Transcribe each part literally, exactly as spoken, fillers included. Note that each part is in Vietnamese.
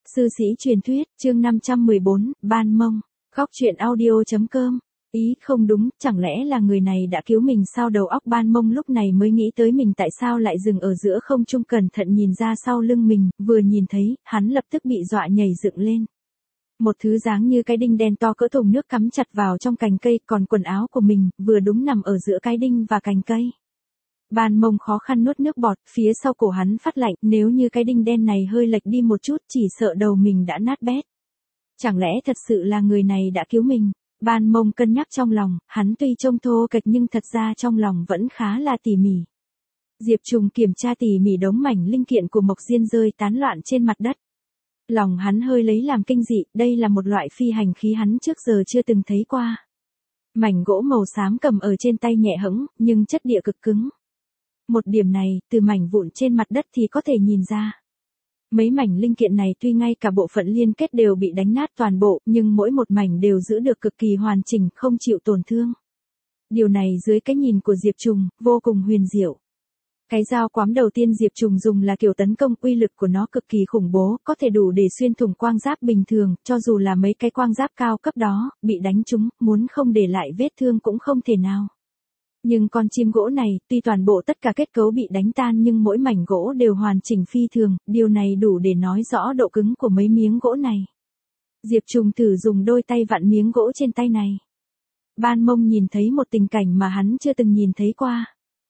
Sư sĩ truyền thuyết, chương năm trăm mười bốn, Ban Mông. Góc truyện audio.com. Ý không đúng, chẳng lẽ là người này đã cứu mình sao? Đầu óc Ban Mông lúc này mới nghĩ tới mình tại sao lại dừng ở giữa không trung, cẩn thận nhìn ra sau lưng mình, vừa nhìn thấy, hắn lập tức bị dọa nhảy dựng lên. Một thứ dáng như cái đinh đen to cỡ thùng nước cắm chặt vào trong cành cây, còn quần áo của mình, vừa đúng nằm ở giữa cái đinh và cành cây. Ban Mông khó khăn nuốt nước bọt, phía sau cổ hắn phát lạnh, nếu như cái đinh đen này hơi lệch đi một chút chỉ sợ đầu mình đã nát bét. Chẳng lẽ thật sự là người này đã cứu mình? Ban Mông cân nhắc trong lòng, hắn tuy trông thô kệch nhưng thật ra trong lòng vẫn khá là tỉ mỉ. Diệp Trùng kiểm tra tỉ mỉ đống mảnh linh kiện của Mộc Diên rơi tán loạn trên mặt đất. Lòng hắn hơi lấy làm kinh dị, đây là một loại phi hành khí hắn trước giờ chưa từng thấy qua. Mảnh gỗ màu xám cầm ở trên tay nhẹ hẫng, nhưng chất địa cực cứng. Một điểm này, từ mảnh vụn trên mặt đất thì có thể nhìn ra. Mấy mảnh linh kiện này tuy ngay cả bộ phận liên kết đều bị đánh nát toàn bộ, nhưng mỗi một mảnh đều giữ được cực kỳ hoàn chỉnh, không chịu tổn thương. Điều này dưới cái nhìn của Diệp Trùng, vô cùng huyền diệu. Cái dao quắm đầu tiên Diệp Trùng dùng là kiểu tấn công, uy lực của nó cực kỳ khủng bố, có thể đủ để xuyên thủng quang giáp bình thường, cho dù là mấy cái quang giáp cao cấp đó, bị đánh trúng, muốn không để lại vết thương cũng không thể nào. Nhưng con chim gỗ này, tuy toàn bộ tất cả kết cấu bị đánh tan nhưng mỗi mảnh gỗ đều hoàn chỉnh phi thường, điều này đủ để nói rõ độ cứng của mấy miếng gỗ này. Diệp Trùng thử dùng đôi tay vặn miếng gỗ trên tay này. Ban Mông nhìn thấy một tình cảnh mà hắn chưa từng nhìn thấy qua.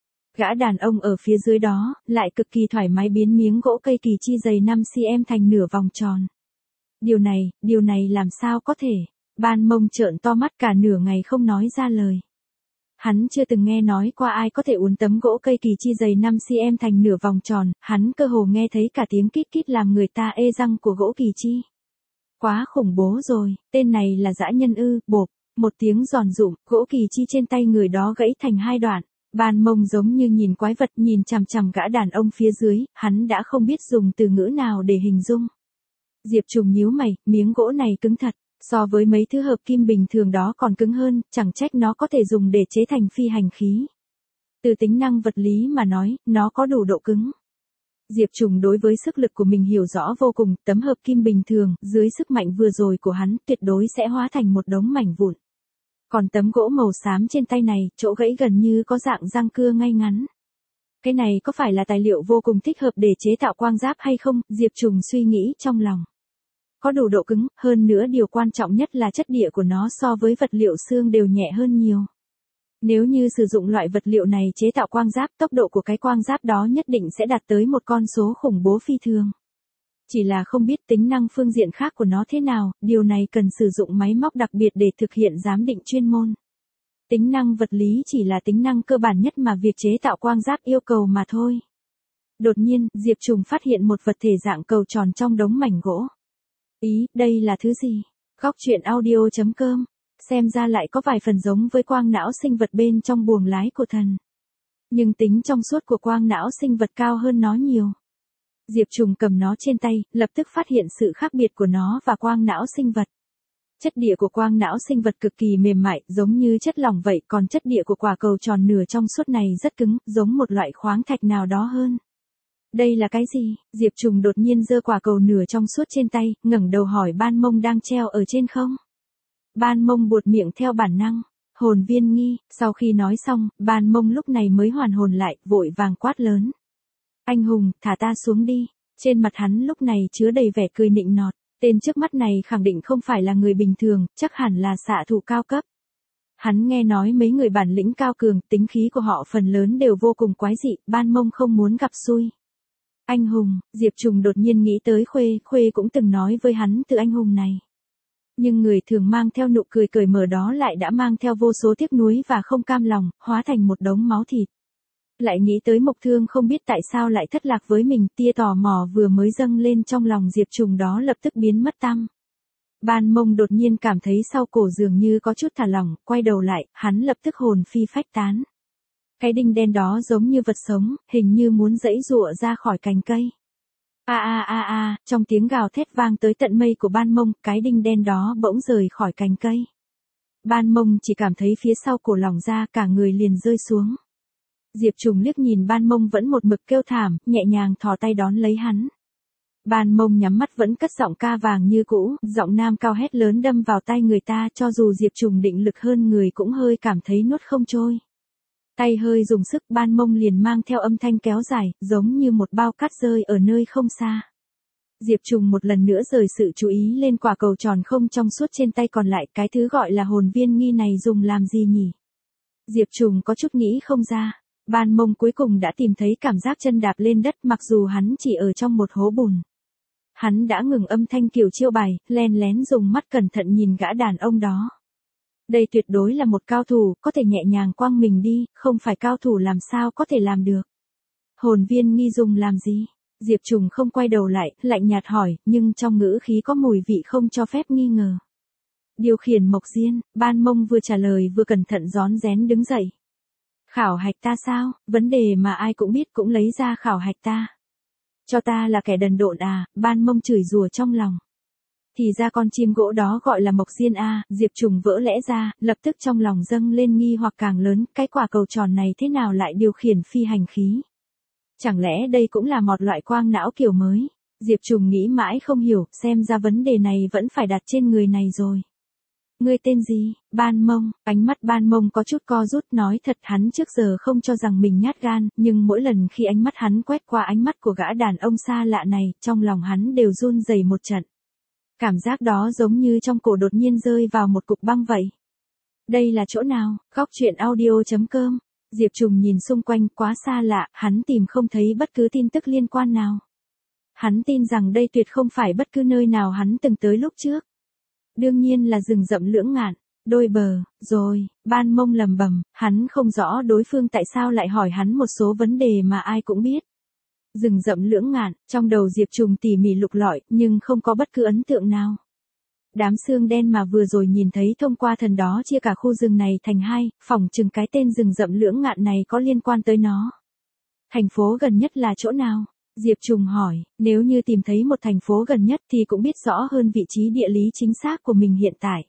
Gã đàn ông ở phía dưới đó, lại cực kỳ thoải mái biến miếng gỗ cây kỳ chi dày năm xăng-ti-mét thành nửa vòng tròn. Điều này, điều này làm sao có thể? Ban Mông trợn to mắt cả nửa ngày không nói ra lời. Hắn chưa từng nghe nói qua ai có thể uốn tấm gỗ cây kỳ chi dày năm xăng-ti-mét thành nửa vòng tròn, hắn cơ hồ nghe thấy cả tiếng kít kít làm người ta ê răng của gỗ kỳ chi. Quá khủng bố rồi, tên này là dã nhân ư? Bộp, một tiếng giòn rụm, gỗ kỳ chi trên tay người đó gãy thành hai đoạn. Ban Mông giống như nhìn quái vật nhìn chằm chằm gã đàn ông phía dưới, hắn đã không biết dùng từ ngữ nào để hình dung. Diệp Trùng nhíu mày, miếng gỗ này cứng thật. So với mấy thứ hợp kim bình thường đó còn cứng hơn, chẳng trách nó có thể dùng để chế thành phi hành khí. Từ tính năng vật lý mà nói, nó có đủ độ cứng. Diệp Trùng đối với sức lực của mình hiểu rõ vô cùng, tấm hợp kim bình thường, dưới sức mạnh vừa rồi của hắn, tuyệt đối sẽ hóa thành một đống mảnh vụn. Còn tấm gỗ màu xám trên tay này, chỗ gãy gần như có dạng răng cưa ngay ngắn. Cái này có phải là tài liệu vô cùng thích hợp để chế tạo quang giáp hay không? Diệp Trùng suy nghĩ trong lòng. Có đủ độ cứng, hơn nữa điều quan trọng nhất là chất địa của nó so với vật liệu xương đều nhẹ hơn nhiều. Nếu như sử dụng loại vật liệu này chế tạo quang giáp, tốc độ của cái quang giáp đó nhất định sẽ đạt tới một con số khủng bố phi thường. Chỉ là không biết tính năng phương diện khác của nó thế nào, điều này cần sử dụng máy móc đặc biệt để thực hiện giám định chuyên môn. Tính năng vật lý chỉ là tính năng cơ bản nhất mà việc chế tạo quang giáp yêu cầu mà thôi. Đột nhiên, Diệp Trùng phát hiện một vật thể dạng cầu tròn trong đống mảnh gỗ. Ý, đây là thứ gì? Góc truyện audio.com. Xem ra lại có vài phần giống với quang não sinh vật bên trong buồng lái của thần. Nhưng tính trong suốt của quang não sinh vật cao hơn nó nhiều. Diệp Trùng cầm nó trên tay, lập tức phát hiện sự khác biệt của nó và quang não sinh vật. Chất địa của quang não sinh vật cực kỳ mềm mại, giống như chất lỏng vậy, còn chất địa của quả cầu tròn nửa trong suốt này rất cứng, giống một loại khoáng thạch nào đó hơn. Đây là cái gì? Diệp Trùng đột nhiên giơ quả cầu nửa trong suốt trên tay, ngẩng đầu hỏi Ban Mông đang treo ở trên không. Ban Mông buột miệng theo bản năng. Hồn viên nghi. Sau khi nói xong, Ban Mông lúc này mới hoàn hồn lại, vội vàng quát lớn. Anh hùng, thả ta xuống đi. Trên mặt hắn lúc này chứa đầy vẻ cười nịnh nọt. Tên trước mắt này khẳng định không phải là người bình thường, chắc hẳn là xạ thủ cao cấp. Hắn nghe nói mấy người bản lĩnh cao cường, tính khí của họ phần lớn đều vô cùng quái dị, Ban Mông không muốn gặp xui. Anh hùng, Diệp Trùng đột nhiên nghĩ tới Khuê, Khuê cũng từng nói với hắn từ anh hùng này. Nhưng người thường mang theo nụ cười cởi mở đó lại đã mang theo vô số tiếc nuối và không cam lòng, hóa thành một đống máu thịt. Lại nghĩ tới Mộc Thương không biết tại sao lại thất lạc với mình, tia tò mò vừa mới dâng lên trong lòng Diệp Trùng đó lập tức biến mất tăm. Ban Mông đột nhiên cảm thấy sau cổ dường như có chút thả lỏng, quay đầu lại, hắn lập tức hồn phi phách tán. Cái đinh đen đó giống như vật sống, hình như muốn giãy giụa ra khỏi cành cây. A a a a, trong tiếng gào thét vang tới tận mây của Ban Mông, cái đinh đen đó bỗng rời khỏi cành cây. Ban Mông chỉ cảm thấy phía sau cổ lỏng ra, cả người liền rơi xuống. Diệp Trùng liếc nhìn Ban Mông vẫn một mực kêu thảm, nhẹ nhàng thò tay đón lấy hắn. Ban Mông nhắm mắt vẫn cất giọng ca vàng như cũ, giọng nam cao hét lớn đâm vào tai người ta, cho dù Diệp Trùng định lực hơn người cũng hơi cảm thấy nuốt không trôi. Tay hơi dùng sức, Ban Mông liền mang theo âm thanh kéo dài, giống như một bao cát rơi ở nơi không xa. Diệp Trùng một lần nữa rời sự chú ý lên quả cầu tròn không trong suốt trên tay còn lại, cái thứ gọi là hồn viên nghi này dùng làm gì nhỉ? Diệp Trùng có chút nghĩ không ra. Ban Mông cuối cùng đã tìm thấy cảm giác chân đạp lên đất mặc dù hắn chỉ ở trong một hố bùn. Hắn đã ngừng âm thanh kiểu chiêu bài, len lén dùng mắt cẩn thận nhìn gã đàn ông đó. Đây tuyệt đối là một cao thủ, có thể nhẹ nhàng quăng mình đi, không phải cao thủ làm sao có thể làm được. Hồn viên nghi dùng làm gì? Diệp Trùng không quay đầu lại, lạnh nhạt hỏi, nhưng trong ngữ khí có mùi vị không cho phép nghi ngờ. Điều khiển mộc diên, Ban Mông vừa trả lời vừa cẩn thận rón rén đứng dậy. Khảo hạch ta sao? Vấn đề mà ai cũng biết cũng lấy ra khảo hạch ta. Cho ta là kẻ đần độn à? Ban Mông chửi rủa trong lòng. Thì ra con chim gỗ đó gọi là mộc diên à? Diệp Trùng vỡ lẽ ra, lập tức trong lòng dâng lên nghi hoặc càng lớn, cái quả cầu tròn này thế nào lại điều khiển phi hành khí? Chẳng lẽ đây cũng là một loại quang não kiểu mới? Diệp Trùng nghĩ mãi không hiểu, xem ra vấn đề này vẫn phải đặt trên người này rồi. Ngươi tên gì? Ban Mông. Ánh mắt Ban Mông có chút co rút, nói thật hắn trước giờ không cho rằng mình nhát gan, nhưng mỗi lần khi ánh mắt hắn quét qua ánh mắt của gã đàn ông xa lạ này, trong lòng hắn đều run rẩy một trận. Cảm giác đó giống như trong cổ đột nhiên rơi vào một cục băng vậy. Đây là chỗ nào? Góc truyện audio chấm com. Diệp Trùng nhìn xung quanh quá xa lạ, hắn tìm không thấy bất cứ tin tức liên quan nào. Hắn tin rằng đây tuyệt không phải bất cứ nơi nào hắn từng tới lúc trước. Đương nhiên là rừng rậm Lưỡng Ngạn, đôi bờ, rồi, Ban Mông lầm bầm, hắn không rõ đối phương tại sao lại hỏi hắn một số vấn đề mà ai cũng biết. Rừng rậm Lưỡng Ngạn, trong đầu Diệp Trùng tỉ mỉ lục lọi, nhưng không có bất cứ ấn tượng nào. Đám xương đen mà vừa rồi nhìn thấy thông qua thần đó chia cả khu rừng này thành hai, phỏng chừng cái tên rừng rậm Lưỡng Ngạn này có liên quan tới nó. Thành phố gần nhất là chỗ nào? Diệp Trùng hỏi, nếu như tìm thấy một thành phố gần nhất thì cũng biết rõ hơn vị trí địa lý chính xác của mình hiện tại.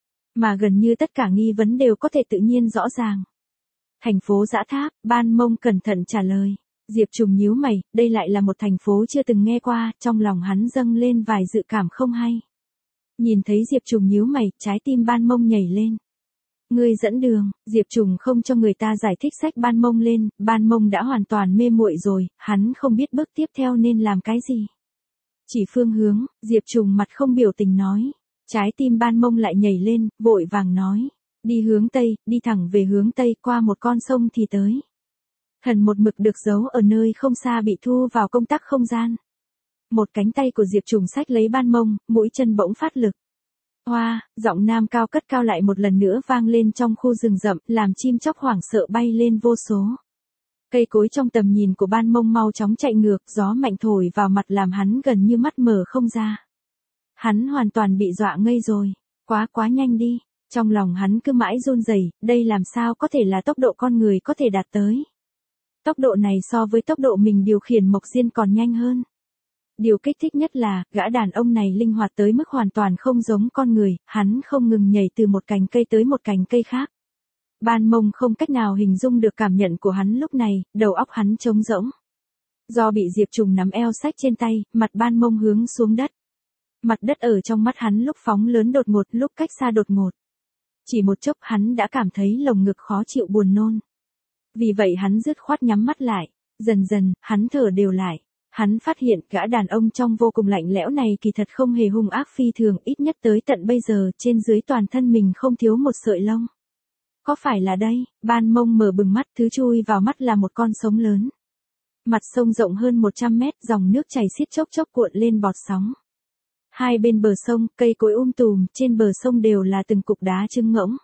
Mà gần như tất cả nghi vấn đều có thể tự nhiên rõ ràng. Thành phố Dã Tháp, Ban Mông cẩn thận trả lời. Diệp Trùng nhíu mày, đây lại là một thành phố chưa từng nghe qua, trong lòng hắn dâng lên vài dự cảm không hay. Nhìn thấy Diệp Trùng nhíu mày, trái tim Ban Mông nhảy lên. Ngươi dẫn đường, Diệp Trùng không cho người ta giải thích sách Ban Mông lên, Ban Mông đã hoàn toàn mê muội rồi, hắn không biết bước tiếp theo nên làm cái gì. Chỉ phương hướng, Diệp Trùng mặt không biểu tình nói. Trái tim Ban Mông lại nhảy lên, vội vàng nói. Đi hướng Tây, đi thẳng về hướng Tây qua một con sông thì tới. Thần một mực được giấu ở nơi không xa bị thu vào công tắc không gian. Một cánh tay của Diệp Trùng xách lấy Ban Mông, mũi chân bỗng phát lực. Hoa, giọng nam cao cất cao lại một lần nữa vang lên trong khu rừng rậm, làm chim chóc hoảng sợ bay lên vô số. Cây cối trong tầm nhìn của Ban Mông mau chóng chạy ngược, gió mạnh thổi vào mặt làm hắn gần như mắt mở không ra. Hắn hoàn toàn bị dọa ngây rồi, quá quá nhanh đi, trong lòng hắn cứ mãi run rẩy, đây làm sao có thể là tốc độ con người có thể đạt tới. Tốc độ này so với tốc độ mình điều khiển mộc diên còn nhanh hơn. Điều kích thích nhất là, gã đàn ông này linh hoạt tới mức hoàn toàn không giống con người, hắn không ngừng nhảy từ một cành cây tới một cành cây khác. Ban Mông không cách nào hình dung được cảm nhận của hắn lúc này, đầu óc hắn trống rỗng. Do bị Diệp Trùng nắm eo xách trên tay, mặt Ban Mông hướng xuống đất. Mặt đất ở trong mắt hắn lúc phóng lớn đột ngột, lúc cách xa đột ngột. Chỉ một chốc hắn đã cảm thấy lồng ngực khó chịu buồn nôn. Vì vậy hắn dứt khoát nhắm mắt lại, dần dần, hắn thở đều lại. Hắn phát hiện gã đàn ông trong vô cùng lạnh lẽo này kỳ thật không hề hung ác phi thường, ít nhất tới tận bây giờ trên dưới toàn thân mình không thiếu một sợi lông. Có phải là đây? Ban Mông mở bừng mắt, thứ chui vào mắt là một con sông lớn. Mặt sông rộng hơn một trăm mét, dòng nước chảy xiết chốc chốc cuộn lên bọt sóng. Hai bên bờ sông, cây cối um tùm, trên bờ sông đều là từng cục đá trưng ngỗng.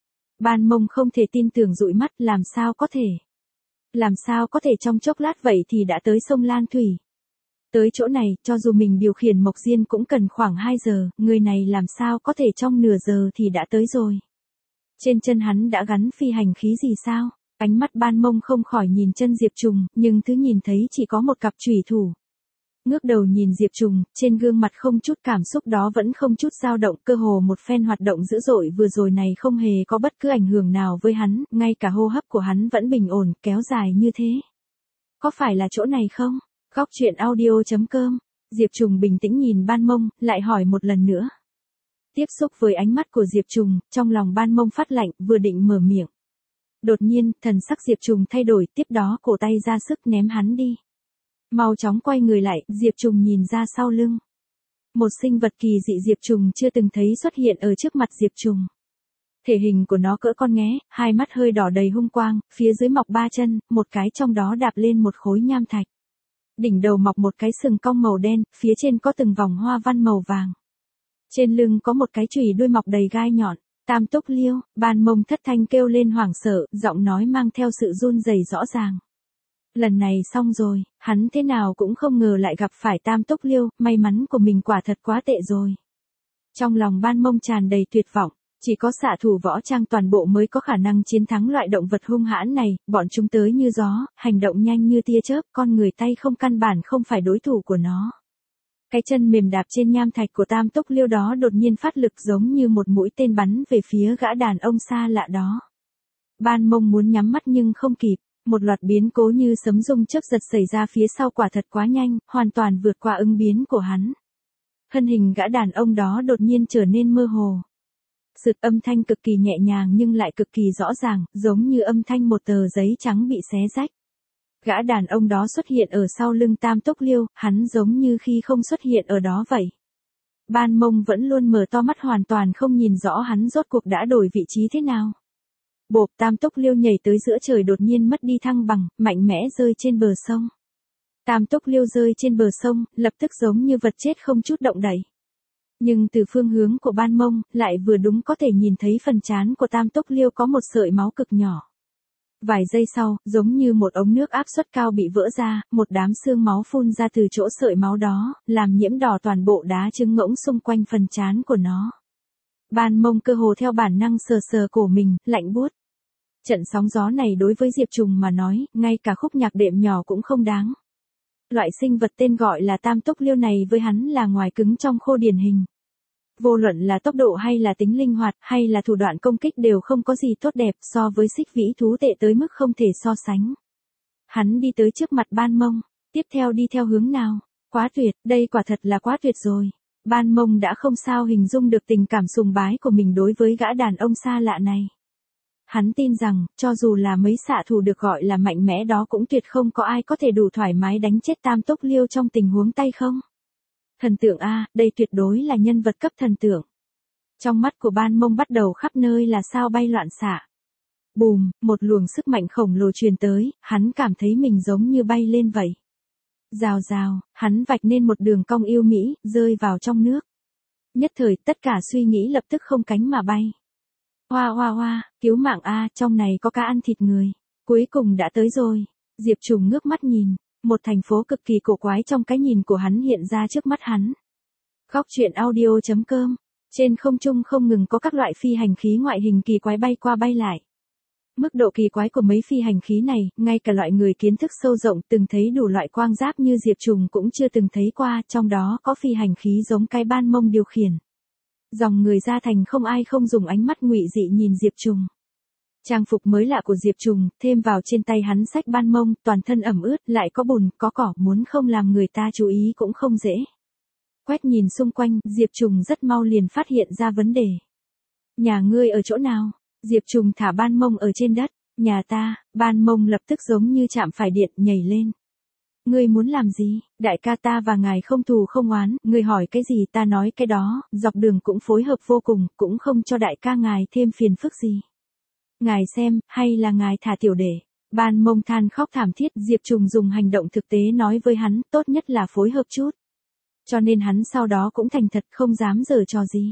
Ban Mông không thể tin tưởng dụi mắt, làm sao có thể? Làm sao có thể trong chốc lát vậy thì đã tới sông Lan Thủy? Tới chỗ này, cho dù mình điều khiển mộc diên cũng cần khoảng hai giờ, người này làm sao có thể trong nửa giờ thì đã tới rồi. Trên chân hắn đã gắn phi hành khí gì sao? Ánh mắt Ban Mông không khỏi nhìn chân Diệp Trùng, nhưng thứ nhìn thấy chỉ có một cặp chủy thủ. Ngước đầu nhìn Diệp Trùng, trên gương mặt không chút cảm xúc đó vẫn không chút dao động, cơ hồ một phen hoạt động dữ dội vừa rồi này không hề có bất cứ ảnh hưởng nào với hắn, ngay cả hô hấp của hắn vẫn bình ổn, kéo dài như thế. Có phải là chỗ này không? Góc truyện audio chấm com Diệp Trùng bình tĩnh nhìn Ban Mông, lại hỏi một lần nữa. Tiếp xúc với ánh mắt của Diệp Trùng, trong lòng Ban Mông phát lạnh, vừa định mở miệng. Đột nhiên, thần sắc Diệp Trùng thay đổi, tiếp đó cổ tay ra sức ném hắn đi. Mau chóng quay người lại, Diệp Trùng nhìn ra sau lưng. Một sinh vật kỳ dị Diệp Trùng chưa từng thấy xuất hiện ở trước mặt Diệp Trùng. Thể hình của nó cỡ con nghé, hai mắt hơi đỏ đầy hung quang, phía dưới mọc ba chân, một cái trong đó đạp lên một khối nham thạch. Đỉnh đầu mọc một cái sừng cong màu đen, phía trên có từng vòng hoa văn màu vàng. Trên lưng có một cái chùy đuôi mọc đầy gai nhọn. Tam Túc Liêu, Ban Mông thất thanh kêu lên hoảng sợ, giọng nói mang theo sự run rẩy rõ ràng. Lần này xong rồi, hắn thế nào cũng không ngờ lại gặp phải Tam Túc Liêu, may mắn của mình quả thật quá tệ rồi. Trong lòng Ban Mông tràn đầy tuyệt vọng, chỉ có xạ thủ võ trang toàn bộ mới có khả năng chiến thắng loại động vật hung hãn này, bọn chúng tới như gió, hành động nhanh như tia chớp, con người tay không căn bản không phải đối thủ của nó. Cái chân mềm đạp trên nham thạch của Tam Túc Liêu đó đột nhiên phát lực giống như một mũi tên bắn về phía gã đàn ông xa lạ đó. Ban Mông muốn nhắm mắt nhưng không kịp, một loạt biến cố như sấm rung chớp giật xảy ra phía sau quả thật quá nhanh, hoàn toàn vượt qua ứng biến của hắn. Thân hình gã đàn ông đó đột nhiên trở nên mơ hồ. Sượt âm thanh cực kỳ nhẹ nhàng nhưng lại cực kỳ rõ ràng, giống như âm thanh một tờ giấy trắng bị xé rách. Gã đàn ông đó xuất hiện ở sau lưng Tam Túc Liêu, hắn giống như khi không xuất hiện ở đó vậy. Ban Mông vẫn luôn mở to mắt hoàn toàn không nhìn rõ hắn rốt cuộc đã đổi vị trí thế nào. Bộp, Tam Túc Liêu nhảy tới giữa trời đột nhiên mất đi thăng bằng, mạnh mẽ rơi trên bờ sông. Tam Túc Liêu rơi trên bờ sông, lập tức giống như vật chết không chút động đậy. Nhưng từ phương hướng của Ban Mông, lại vừa đúng có thể nhìn thấy phần trán của Tam Túc Liêu có một sợi máu cực nhỏ. Vài giây sau, giống như một ống nước áp suất cao bị vỡ ra, một đám xương máu phun ra từ chỗ sợi máu đó, làm nhiễm đỏ toàn bộ đá trứng ngỗng xung quanh phần trán của nó. Ban Mông cơ hồ theo bản năng sờ sờ cổ mình, lạnh buốt. Trận sóng gió này đối với Diệp Trùng mà nói, ngay cả khúc nhạc đệm nhỏ cũng không đáng. Loại sinh vật tên gọi là Tam Túc Liêu này với hắn là ngoài cứng trong khô điển hình. Vô luận là tốc độ hay là tính linh hoạt hay là thủ đoạn công kích đều không có gì tốt đẹp so với xích vĩ thú tệ tới mức không thể so sánh. Hắn đi tới trước mặt Ban Mông, tiếp theo đi theo hướng nào? Quá tuyệt, đây quả thật là quá tuyệt rồi. Ban Mông đã không sao hình dung được tình cảm sùng bái của mình đối với gã đàn ông xa lạ này. Hắn tin rằng, cho dù là mấy xạ thủ được gọi là mạnh mẽ đó cũng tuyệt không có ai có thể đủ thoải mái đánh chết Tam Túc Liêu trong tình huống tay không. Thần tượng A, đây tuyệt đối là nhân vật cấp thần tượng. Trong mắt của Ban Mông bắt đầu khắp nơi là sao bay loạn xạ. Bùm, một luồng sức mạnh khổng lồ truyền tới, hắn cảm thấy mình giống như bay lên vậy. Rào rào, hắn vạch nên một đường cong yêu mỹ, rơi vào trong nước. Nhất thời, tất cả suy nghĩ lập tức không cánh mà bay. Hoa hoa hoa, cứu mạng A, trong này có cá ăn thịt người. Cuối cùng đã tới rồi. Diệp Trùng ngước mắt nhìn. Một thành phố cực kỳ cổ quái trong cái nhìn của hắn hiện ra trước mắt hắn. Góc truyện audio chấm com. Trên không trung không ngừng có các loại phi hành khí ngoại hình kỳ quái bay qua bay lại. Mức độ kỳ quái của mấy phi hành khí này, ngay cả loại người kiến thức sâu rộng từng thấy đủ loại quang giáp như Diệp Trùng cũng chưa từng thấy qua, trong đó có phi hành khí giống cái Ban Mông điều khiển. Dòng người ra thành không ai không dùng ánh mắt ngụy dị nhìn Diệp Trùng. Trang phục mới lạ của Diệp Trùng, thêm vào trên tay hắn xách Ban Mông, toàn thân ẩm ướt, lại có bùn, có cỏ, muốn không làm người ta chú ý cũng không dễ. Quét nhìn xung quanh, Diệp Trùng rất mau liền phát hiện ra vấn đề. Nhà ngươi ở chỗ nào? Diệp Trùng thả Ban Mông ở trên đất. Nhà ta. Ban Mông lập tức giống như chạm phải điện, nhảy lên. Ngươi muốn làm gì? Đại ca ta và ngài không thù không oán, ngươi hỏi cái gì ta nói cái đó, dọc đường cũng phối hợp vô cùng, cũng không cho đại ca ngài thêm phiền phức gì. Ngài xem, hay là ngài thả tiểu đệ. Ban Mông than khóc thảm thiết, Diệp Trùng dùng hành động thực tế nói với hắn, tốt nhất là phối hợp chút. Cho nên hắn sau đó cũng thành thật không dám giở trò gì.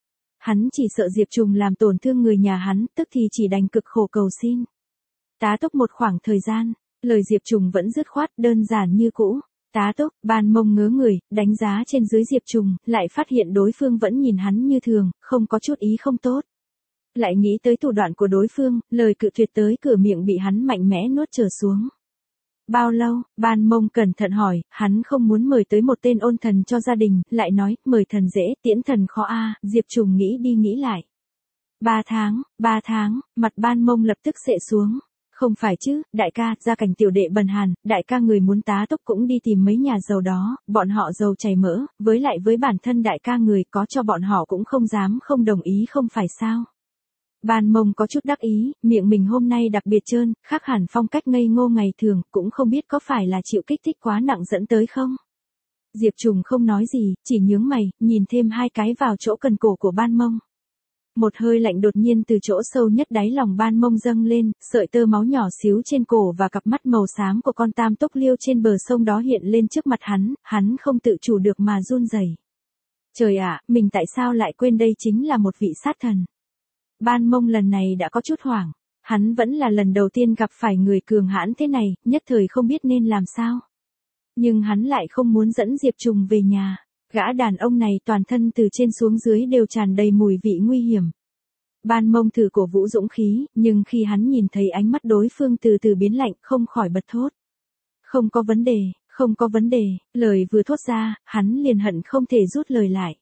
Hắn chỉ sợ Diệp Trùng làm tổn thương người nhà hắn, tức thì chỉ đành cực khổ cầu xin. Tá túc một khoảng thời gian, lời Diệp Trùng vẫn dứt khoát, đơn giản như cũ. Tá túc, Ban Mông ngớ người, đánh giá trên dưới Diệp Trùng, lại phát hiện đối phương vẫn nhìn hắn như thường, không có chút ý không tốt. Lại nghĩ tới thủ đoạn của đối phương, lời cự tuyệt tới cửa miệng bị hắn mạnh mẽ nuốt trở xuống. Bao lâu? Ban Mông cẩn thận hỏi, hắn không muốn mời tới một tên ôn thần cho gia đình, lại nói, mời thần dễ, tiễn thần khó a. Diệp Trùng nghĩ đi nghĩ lại. Ba tháng, ba tháng, mặt Ban Mông lập tức xệ xuống. Không phải chứ, đại ca, gia cảnh tiểu đệ bần hàn, đại ca người muốn tá túc cũng đi tìm mấy nhà giàu đó, bọn họ giàu chảy mỡ, với lại với bản thân đại ca người có cho bọn họ cũng không dám không đồng ý không phải sao. Ban Mông có chút đắc ý, miệng mình hôm nay đặc biệt trơn, khác hẳn phong cách ngây ngô ngày thường, cũng không biết có phải là chịu kích thích quá nặng dẫn tới không. Diệp Trùng không nói gì, chỉ nhướng mày, nhìn thêm hai cái vào chỗ cần cổ của Ban Mông. Một hơi lạnh đột nhiên từ chỗ sâu nhất đáy lòng Ban Mông dâng lên, sợi tơ máu nhỏ xíu trên cổ và cặp mắt màu xám của con tam túc liêu trên bờ sông đó hiện lên trước mặt hắn, hắn không tự chủ được mà run rẩy. Trời ạ, mình tại sao lại quên đây chính là một vị sát thần. Ban Mông lần này đã có chút hoảng, hắn vẫn là lần đầu tiên gặp phải người cường hãn thế này, nhất thời không biết nên làm sao. Nhưng hắn lại không muốn dẫn Diệp Trùng về nhà. Gã đàn ông này toàn thân từ trên xuống dưới đều tràn đầy mùi vị nguy hiểm. Ban Mông thử cổ vũ dũng khí, nhưng khi hắn nhìn thấy ánh mắt đối phương từ từ biến lạnh, không khỏi bật thốt. Không có vấn đề, không có vấn đề, lời vừa thốt ra, hắn liền hận không thể rút lời lại.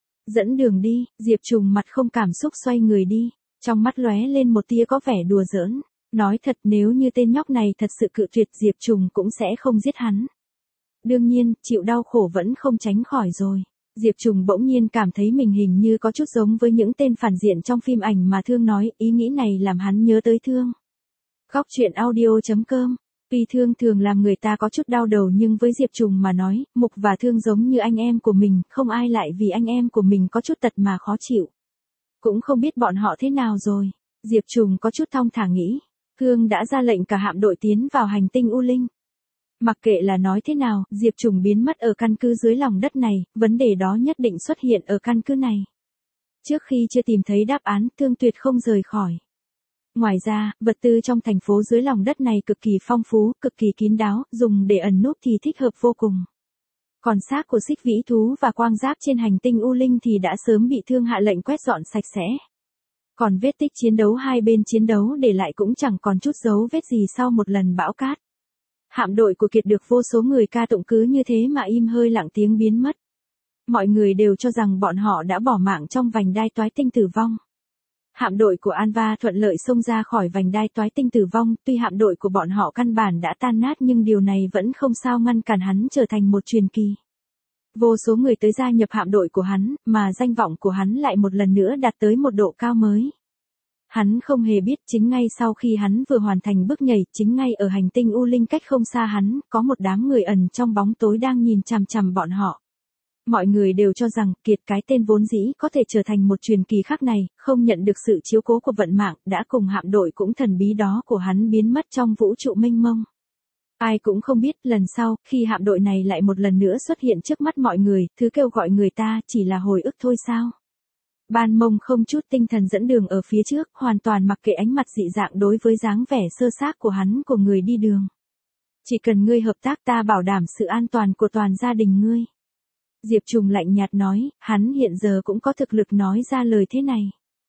Dẫn đường đi, Diệp Trùng mặt không cảm xúc xoay người đi, trong mắt lóe lên một tia có vẻ đùa giỡn. Nói thật, nếu như tên nhóc này thật sự cự tuyệt Diệp Trùng cũng sẽ không giết hắn. Đương nhiên, chịu đau khổ vẫn không tránh khỏi rồi. Diệp Trùng bỗng nhiên cảm thấy mình hình như có chút giống với những tên phản diện trong phim ảnh mà Thương nói, ý nghĩ này làm hắn nhớ tới Thương. Góc truyện audio chấm com. Tuy Thương thường làm người ta có chút đau đầu nhưng với Diệp Trùng mà nói, Mục và Thương giống như anh em của mình, không ai lại vì anh em của mình có chút tật mà khó chịu. Cũng không biết bọn họ thế nào rồi. Diệp Trùng có chút thong thả nghĩ. Thương đã ra lệnh cả hạm đội tiến vào hành tinh U Linh. Mặc kệ là nói thế nào, Diệp Trùng biến mất ở căn cứ dưới lòng đất này, vấn đề đó nhất định xuất hiện ở căn cứ này. Trước khi chưa tìm thấy đáp án, Thương tuyệt không rời khỏi. Ngoài ra, vật tư trong thành phố dưới lòng đất này cực kỳ phong phú, cực kỳ kín đáo, dùng để ẩn núp thì thích hợp vô cùng. Còn xác của xích vĩ thú và quang giáp trên hành tinh U Linh thì đã sớm bị Thương hạ lệnh quét dọn sạch sẽ. Còn vết tích chiến đấu hai bên chiến đấu để lại cũng chẳng còn chút dấu vết gì sau một lần bão cát. Hạm đội của Kiệt được vô số người ca tụng cứ như thế mà im hơi lặng tiếng biến mất. Mọi người đều cho rằng bọn họ đã bỏ mạng trong vành đai toái tinh tử vong. Hạm đội của Anva thuận lợi xông ra khỏi vành đai toái tinh tử vong, tuy hạm đội của bọn họ căn bản đã tan nát nhưng điều này vẫn không sao ngăn cản hắn trở thành một truyền kỳ. Vô số người tới gia nhập hạm đội của hắn, mà danh vọng của hắn lại một lần nữa đạt tới một độ cao mới. Hắn không hề biết chính ngay sau khi hắn vừa hoàn thành bước nhảy, chính ngay ở hành tinh U Linh cách không xa hắn, có một đám người ẩn trong bóng tối đang nhìn chằm chằm bọn họ. Mọi người đều cho rằng Kiệt cái tên vốn dĩ có thể trở thành một truyền kỳ khác này, không nhận được sự chiếu cố của vận mạng, đã cùng hạm đội cũng thần bí đó của hắn biến mất trong vũ trụ mênh mông. Ai cũng không biết, lần sau, khi hạm đội này lại một lần nữa xuất hiện trước mắt mọi người, thứ kêu gọi người ta chỉ là hồi ức thôi sao? Ban Mông không chút tinh thần dẫn đường ở phía trước, hoàn toàn mặc kệ ánh mặt dị dạng đối với dáng vẻ sơ xác của hắn của người đi đường. Chỉ cần ngươi hợp tác ta bảo đảm sự an toàn của toàn gia đình ngươi. Diệp Trùng lạnh nhạt nói, hắn hiện giờ cũng có thực lực nói ra lời thế này.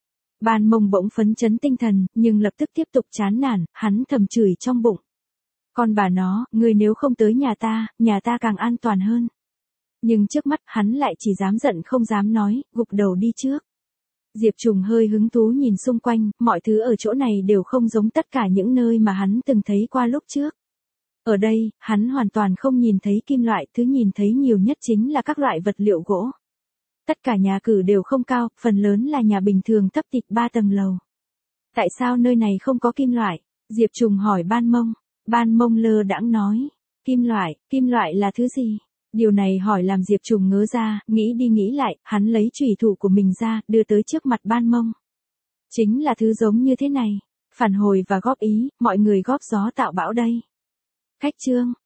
Ban Mông bỗng phấn chấn tinh thần, nhưng lập tức tiếp tục chán nản, hắn thầm chửi trong bụng. Con bà nó, ngươi nếu không tới nhà ta, nhà ta càng an toàn hơn. Nhưng trước mắt hắn lại chỉ dám giận không dám nói, gục đầu đi trước. Diệp Trùng hơi hứng thú nhìn xung quanh, mọi thứ ở chỗ này đều không giống tất cả những nơi mà hắn từng thấy qua lúc trước. Ở đây, hắn hoàn toàn không nhìn thấy kim loại, thứ nhìn thấy nhiều nhất chính là các loại vật liệu gỗ. Tất cả nhà cử đều không cao, phần lớn là nhà bình thường thấp tịt ba tầng lầu. Tại sao nơi này không có kim loại? Diệp Trùng hỏi Ban Mông. Ban Mông lơ đãng nói, kim loại, kim loại là thứ gì? Điều này hỏi làm Diệp Trùng ngớ ra, nghĩ đi nghĩ lại, hắn lấy chùy thủ của mình ra, đưa tới trước mặt Ban Mông. Chính là thứ giống như thế này. Phản hồi và góp ý, mọi người góp gió tạo bão đây. Khách chương.